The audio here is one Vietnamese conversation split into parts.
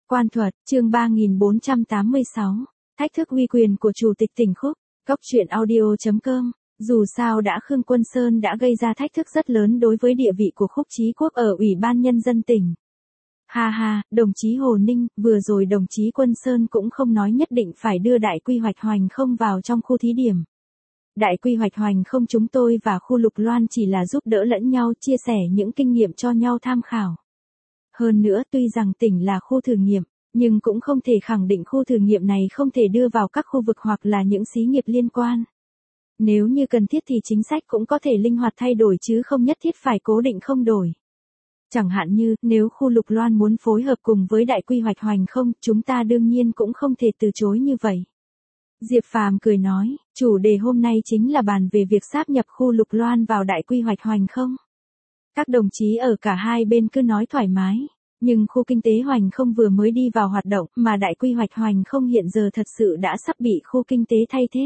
Quan thuật, chương 3486, thách thức uy quyền của Chủ tịch tỉnh Khúc, Cóc truyện audio.com. Dù sao Khương Quân Sơn đã gây ra thách thức rất lớn đối với địa vị của Khúc Chí Quốc ở Ủy ban Nhân dân tỉnh. Ha ha, đồng chí Hồ Ninh, vừa rồi đồng chí Quân Sơn cũng không nói nhất định phải đưa đại quy hoạch Hoành Không vào trong khu thí điểm. Đại quy hoạch Hoành Không chúng tôi và khu Lục Loan chỉ là giúp đỡ lẫn nhau, chia sẻ những kinh nghiệm cho nhau tham khảo. Hơn nữa tuy rằng tỉnh là khu thử nghiệm, nhưng cũng không thể khẳng định khu thử nghiệm này không thể đưa vào các khu vực hoặc là những xí nghiệp liên quan. Nếu như cần thiết thì chính sách cũng có thể linh hoạt thay đổi chứ không nhất thiết phải cố định không đổi. Chẳng hạn như, nếu khu Lục Loan muốn phối hợp cùng với đại quy hoạch Hoành Không, chúng ta đương nhiên cũng không thể từ chối như vậy. Diệp Phàm cười nói, chủ đề hôm nay chính là bàn về việc sáp nhập khu Lục Loan vào đại quy hoạch Hoành Không. Các đồng chí ở cả hai bên cứ nói thoải mái, nhưng khu kinh tế Hoành Không vừa mới đi vào hoạt động mà đại quy hoạch Hoành Không hiện giờ thật sự đã sắp bị khu kinh tế thay thế.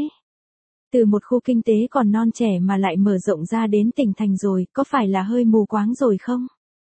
Từ một khu kinh tế còn non trẻ mà lại mở rộng ra đến tỉnh thành rồi, có phải là hơi mù quáng rồi không?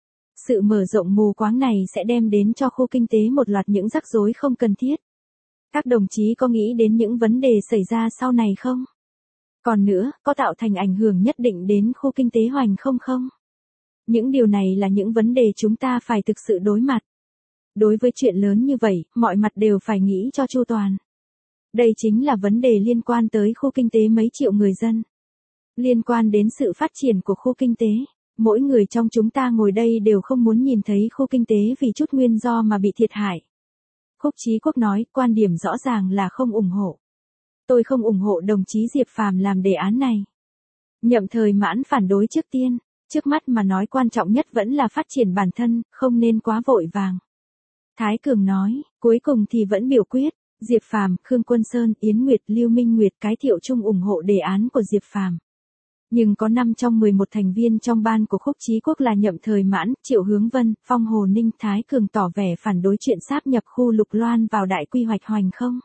Sự mở rộng mù quáng này sẽ đem đến cho khu kinh tế một loạt những rắc rối không cần thiết. Các đồng chí có nghĩ đến những vấn đề xảy ra sau này không? Còn nữa, có tạo thành ảnh hưởng nhất định đến khu kinh tế Hoành Không không? Những điều này là những vấn đề chúng ta phải thực sự đối mặt. Đối với chuyện lớn như vậy, mọi mặt đều phải nghĩ cho chu toàn. Đây chính là vấn đề liên quan tới khu kinh tế mấy triệu người dân. Liên quan đến sự phát triển của khu kinh tế. Mỗi người trong chúng ta ngồi đây đều không muốn nhìn thấy khu kinh tế vì chút nguyên do mà bị thiệt hại. Khúc Chí Quốc nói, quan điểm rõ ràng là không ủng hộ. Tôi không ủng hộ đồng chí Diệp Phàm làm đề án này. Nhậm Thời Mãn phản đối trước tiên. Trước mắt mà nói quan trọng nhất vẫn là phát triển bản thân, không nên quá vội vàng. Thái Cường nói, cuối cùng thì vẫn biểu quyết, Diệp Phàm, Khương Quân Sơn, Yến Nguyệt, Lưu Minh Nguyệt, Cái Thiệu Trung ủng hộ đề án của Diệp Phàm. Nhưng có 5 trong 11 thành viên trong ban của Khúc Chí Quốc là Nhậm Thời Mãn, Triệu Hướng Vân, Phong Hồ Ninh, Thái Cường tỏ vẻ phản đối chuyện sáp nhập khu Lục Loan vào đại quy hoạch Hoành Không.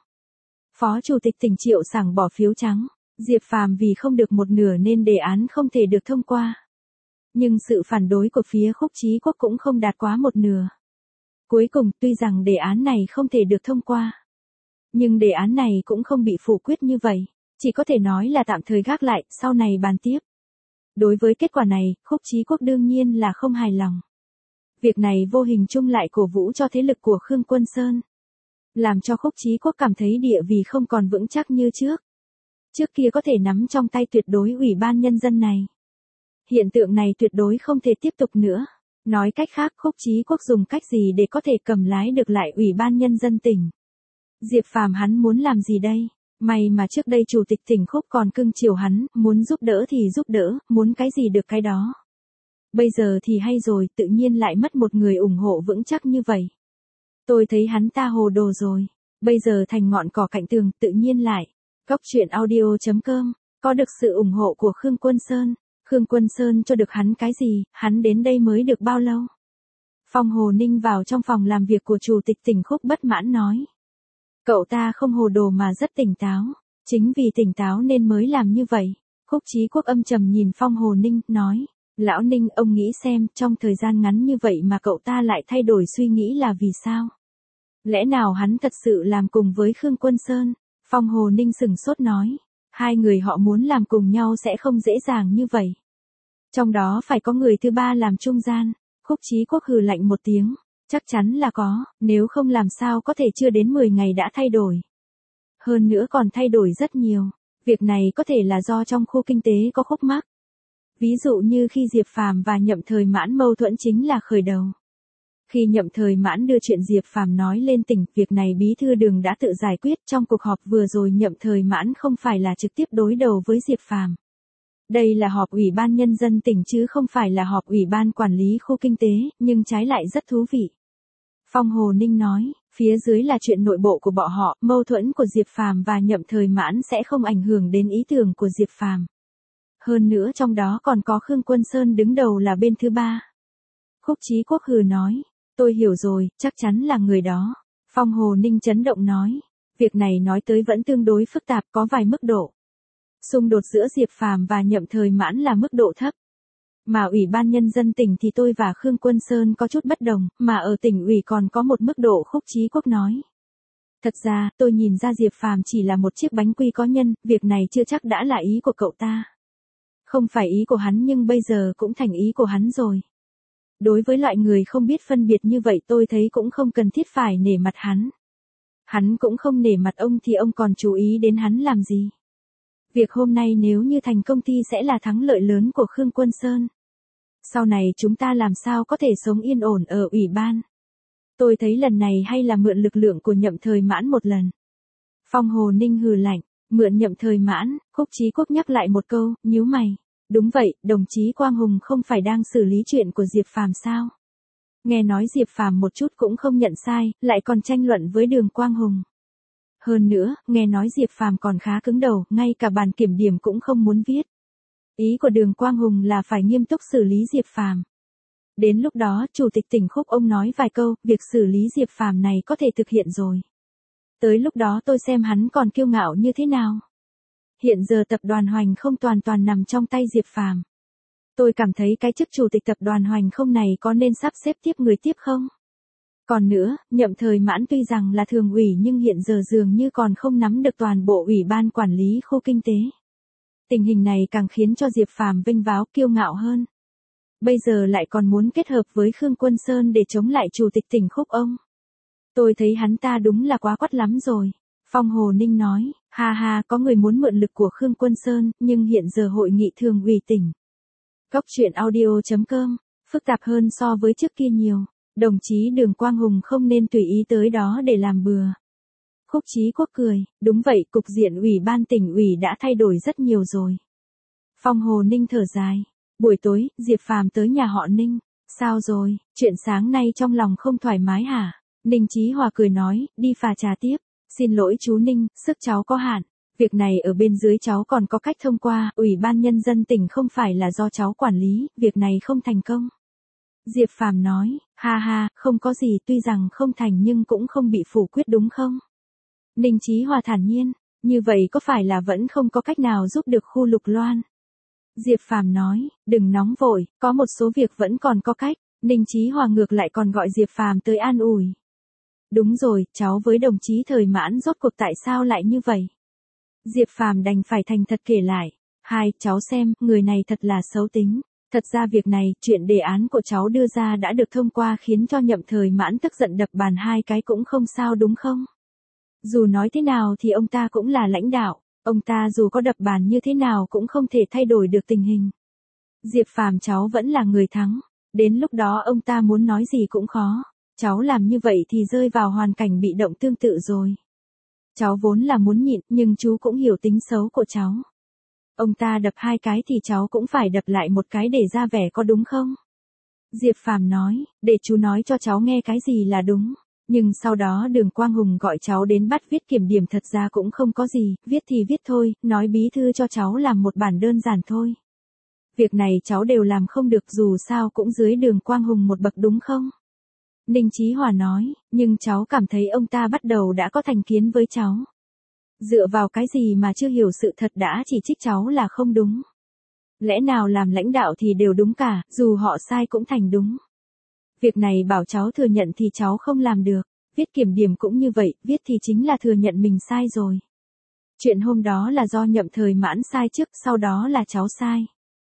Phó Chủ tịch tỉnh Triệu Sảng bỏ phiếu trắng, Diệp Phàm vì không được một nửa nên đề án không thể được thông qua. Nhưng sự phản đối của phía Khúc Chí Quốc cũng không đạt quá một nửa. Cuối cùng, tuy rằng đề án này không thể được thông qua, nhưng đề án này cũng không bị phủ quyết như vậy, chỉ có thể nói là tạm thời gác lại, sau này bàn tiếp. Đối với kết quả này, Khúc Chí Quốc đương nhiên là không hài lòng. Việc này vô hình chung lại cổ vũ cho thế lực của Khương Quân Sơn, làm cho Khúc Chí Quốc cảm thấy địa vị không còn vững chắc như trước. Trước kia có thể nắm trong tay tuyệt đối Ủy ban Nhân dân này. Hiện tượng này tuyệt đối không thể tiếp tục nữa. Nói cách khác, Khúc Chí Quốc dùng cách gì để có thể cầm lái được lại Ủy ban Nhân dân tỉnh? Diệp Phàm hắn muốn làm gì đây? May mà trước đây Chủ tịch tỉnh Khúc còn cưng chiều hắn, muốn giúp đỡ thì giúp đỡ, muốn cái gì được cái đó. Bây giờ thì hay rồi, tự nhiên lại mất một người ủng hộ vững chắc như vậy. Tôi thấy hắn ta hồ đồ rồi. Bây giờ thành ngọn cỏ cạnh tường, tự nhiên lại. Cóc truyện audio.com, có được sự ủng hộ của Khương Quân Sơn. Khương Quân Sơn cho được hắn cái gì, hắn đến đây mới được bao lâu? Phong Hồ Ninh vào trong phòng làm việc của Chủ tịch tỉnh Khúc bất mãn nói. Cậu ta không hồ đồ mà rất tỉnh táo, chính vì tỉnh táo nên mới làm như vậy. Khúc Chí Quốc âm trầm nhìn Phong Hồ Ninh, nói, Lão Ninh ông nghĩ xem, trong thời gian ngắn như vậy mà cậu ta lại thay đổi suy nghĩ là vì sao? Lẽ nào hắn thật sự làm cùng với Khương Quân Sơn? Phong Hồ Ninh sửng sốt nói, hai người họ muốn làm cùng nhau sẽ không dễ dàng như vậy. Trong đó phải có người thứ ba làm trung gian. Khúc Chí Quốc hừ lạnh một tiếng. Chắc chắn là có, nếu không làm sao có thể chưa đến 10 ngày đã thay đổi. Hơn nữa còn thay đổi rất nhiều. Việc này có thể là do trong khu kinh tế có khúc mắc. Ví dụ như khi Diệp Phàm và Nhậm Thời Mãn mâu thuẫn chính là khởi đầu. Khi Nhậm Thời Mãn đưa chuyện Diệp Phàm nói lên tỉnh, việc này Bí thư Đường đã tự giải quyết. Trong cuộc họp vừa rồi Nhậm Thời Mãn không phải là trực tiếp đối đầu với Diệp Phàm. Đây là họp Ủy ban Nhân dân tỉnh chứ không phải là họp Ủy ban Quản lý khu kinh tế, nhưng trái lại rất thú vị. Phong Hồ Ninh nói, phía dưới là chuyện nội bộ của bọn họ, mâu thuẫn của Diệp Phàm và Nhậm Thời Mãn sẽ không ảnh hưởng đến ý tưởng của Diệp Phàm. Hơn nữa trong đó còn có Khương Quân Sơn đứng đầu là bên thứ ba. Khúc Chí Quốc hừ nói, tôi hiểu rồi, chắc chắn là người đó. Phong Hồ Ninh chấn động nói, việc này nói tới vẫn tương đối phức tạp, có vài mức độ. Xung đột giữa Diệp Phàm và Nhậm Thời Mãn là mức độ thấp. Mà Ủy ban Nhân dân tỉnh thì tôi và Khương Quân Sơn có chút bất đồng, mà ở tỉnh ủy còn có một mức độ. Khúc Chí Quốc nói. Thật ra, tôi nhìn ra Diệp Phàm chỉ là một chiếc bánh quy có nhân, việc này chưa chắc đã là ý của cậu ta. Không phải ý của hắn nhưng bây giờ cũng thành ý của hắn rồi. Đối với loại người không biết phân biệt như vậy tôi thấy cũng không cần thiết phải nể mặt hắn. Hắn cũng không nể mặt ông thì ông còn chú ý đến hắn làm gì. Việc hôm nay nếu như thành công ty sẽ là thắng lợi lớn của Khương Quân Sơn. Sau này chúng ta làm sao có thể sống yên ổn ở ủy ban. Tôi thấy lần này hay là mượn lực lượng của Nhậm Thời Mãn một lần. Phong Hồ Ninh hừ lạnh, mượn Nhậm Thời Mãn. Khúc Chí Quốc nhắc lại một câu, nhíu mày. Đúng vậy, đồng chí Quang Hùng không phải đang xử lý chuyện của Diệp Phàm sao? Nghe nói Diệp Phàm một chút cũng không nhận sai, lại còn tranh luận với Đường Quang Hùng. Hơn nữa, nghe nói Diệp Phàm còn khá cứng đầu, ngay cả bản kiểm điểm cũng không muốn viết. Ý của Đường Quang Hùng là phải nghiêm túc xử lý Diệp Phàm. Đến lúc đó, Chủ tịch tỉnh Khúc ông nói vài câu, việc xử lý Diệp Phàm này có thể thực hiện rồi. Tới lúc đó tôi xem hắn còn kiêu ngạo như thế nào. Hiện giờ tập đoàn Hoành không toàn nằm trong tay Diệp Phàm. Tôi cảm thấy cái chức chủ tịch tập đoàn Hoành không này có nên sắp xếp tiếp người tiếp không? Còn nữa, Nhậm Thời Mãn tuy rằng là thường ủy nhưng hiện giờ dường như còn không nắm được toàn bộ ủy ban quản lý khu kinh tế. Tình hình này càng khiến cho Diệp Phàm vênh váo kiêu ngạo hơn. Bây giờ lại còn muốn kết hợp với Khương Quân Sơn để chống lại Chủ tịch tỉnh Khúc ông. Tôi thấy hắn ta đúng là quá quắt lắm rồi. Phong Hồ Ninh nói, ha ha, có người muốn mượn lực của Khương Quân Sơn, nhưng hiện giờ hội nghị thường ủy tỉnh. Góc truyện audio.com, phức tạp hơn so với trước kia nhiều. Đồng chí Đường Quang Hùng không nên tùy ý tới đó để làm bừa. Khúc Chí Quốc cười, đúng vậy, cục diện ủy ban tỉnh ủy đã thay đổi rất nhiều rồi. Phong Hồ Ninh thở dài, buổi tối, Diệp Phàm tới nhà họ Ninh, sao rồi, chuyện sáng nay trong lòng không thoải mái hả? Ninh Chí Hòa cười nói, đi pha trà tiếp, xin lỗi chú Ninh, sức cháu có hạn. Việc này ở bên dưới cháu còn có cách thông qua, Ủy ban Nhân dân tỉnh không phải là do cháu quản lý, việc này không thành công. Diệp Phàm nói, ha ha, không có gì, tuy rằng không thành nhưng cũng không bị phủ quyết đúng không? Ninh Chí Hòa thản nhiên, như vậy có phải là vẫn không có cách nào giúp được khu Lục Loan? Diệp Phàm nói, đừng nóng vội, có một số việc vẫn còn có cách. Ninh Chí Hòa ngược lại còn gọi Diệp Phàm tới an ủi. Đúng rồi, cháu với đồng chí Thời Mãn rốt cuộc tại sao lại như vậy? Diệp Phàm đành phải thành thật kể lại. Cháu xem, người này thật là xấu tính. Thật ra việc này, chuyện đề án của cháu đưa ra đã được thông qua khiến cho Nhậm Thời Mãn tức giận đập bàn hai cái cũng không sao đúng không? Dù nói thế nào thì ông ta cũng là lãnh đạo, ông ta dù có đập bàn như thế nào cũng không thể thay đổi được tình hình. Diệp Phàm cháu vẫn là người thắng, đến lúc đó ông ta muốn nói gì cũng khó. Cháu làm như vậy thì rơi vào hoàn cảnh bị động tương tự rồi. Cháu vốn là muốn nhịn, nhưng chú cũng hiểu tính xấu của cháu. Ông ta đập hai cái thì cháu cũng phải đập lại một cái để ra vẻ có đúng không? Diệp Phàm nói, để chú nói cho cháu nghe cái gì là đúng. Nhưng sau đó Đường Quang Hùng gọi cháu đến bắt viết kiểm điểm thật ra cũng không có gì, viết thì viết thôi, nói bí thư cho cháu làm một bản đơn giản thôi. Việc này cháu đều làm không được dù sao cũng dưới Đường Quang Hùng một bậc đúng không? Ninh Chí Hòa nói, nhưng cháu cảm thấy ông ta bắt đầu đã có thành kiến với cháu. Dựa vào cái gì mà chưa hiểu sự thật đã chỉ trích cháu là không đúng. Lẽ nào làm lãnh đạo thì đều đúng cả, dù họ sai cũng thành đúng. Việc này bảo cháu thừa nhận thì cháu không làm được, viết kiểm điểm cũng như vậy, viết thì chính là thừa nhận mình sai rồi. Chuyện hôm đó là do Nhậm Thời Mãn sai trước, sau đó là cháu sai.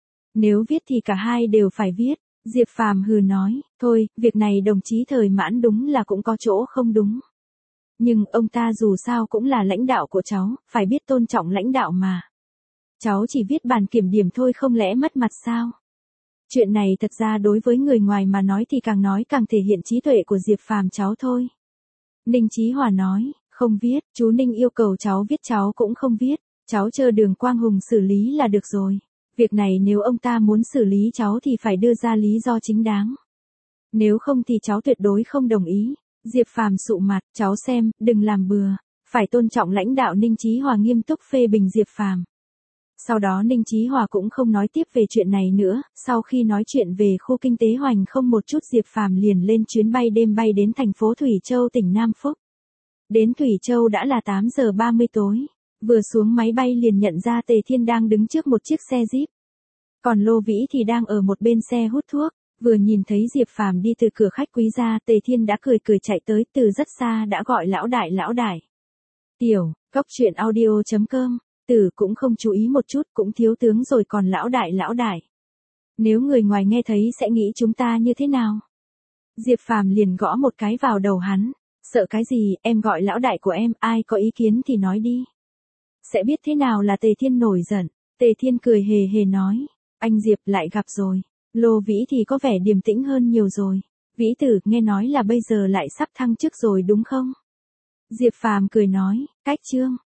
Nếu viết thì cả hai đều phải viết. Diệp Phàm hừ nói, thôi, việc này đồng chí Thời Mãn đúng là cũng có chỗ không đúng. Nhưng ông ta dù sao cũng là lãnh đạo của cháu, phải biết tôn trọng lãnh đạo mà. Cháu chỉ viết bản kiểm điểm thôi không lẽ mất mặt sao? Chuyện này thật ra đối với người ngoài mà nói thì càng nói càng thể hiện trí tuệ của Diệp Phàm cháu thôi. Ninh Chí Hòa nói, không viết, chú Ninh yêu cầu cháu viết cháu cũng không viết, cháu chờ Đường Quang Hùng xử lý là được rồi. Việc này nếu ông ta muốn xử lý cháu thì phải đưa ra lý do chính đáng. Nếu không thì cháu tuyệt đối không đồng ý. Diệp Phàm sụ mặt, cháu xem, đừng làm bừa, phải tôn trọng lãnh đạo. Ninh Chí Hòa nghiêm túc phê bình Diệp Phàm. Sau đó Ninh Chí Hòa cũng không nói tiếp về chuyện này nữa, sau khi nói chuyện về khu kinh tế Hoành không một chút Diệp Phàm liền lên chuyến bay đêm bay đến thành phố Thủy Châu tỉnh Nam Phúc. Đến Thủy Châu đã là 8 giờ 30 tối, vừa xuống máy bay liền nhận ra Tề Thiên đang đứng trước một chiếc xe Jeep. Còn Lô Vĩ thì đang ở một bên xe hút thuốc, vừa nhìn thấy Diệp Phàm đi từ cửa khách quý ra, Tề Thiên đã cười cười chạy tới, từ rất xa đã gọi lão đại lão đại. Tiểu, cốc truyện audio.com, Tử cũng không chú ý một chút, cũng thiếu tướng rồi còn lão đại lão đại. Nếu người ngoài nghe thấy sẽ nghĩ chúng ta như thế nào? Diệp Phàm liền gõ một cái vào đầu hắn. Sợ cái gì, em gọi lão đại của em, ai có ý kiến thì nói đi. Sẽ biết thế nào là Tề Thiên nổi giận. Tề Thiên cười hề hề nói. Anh Diệp lại gặp rồi. Lô Vĩ thì có vẻ điềm tĩnh hơn nhiều rồi. Vĩ tử, nghe nói là bây giờ lại sắp thăng chức rồi đúng không? Diệp Phàm cười nói, cách chương.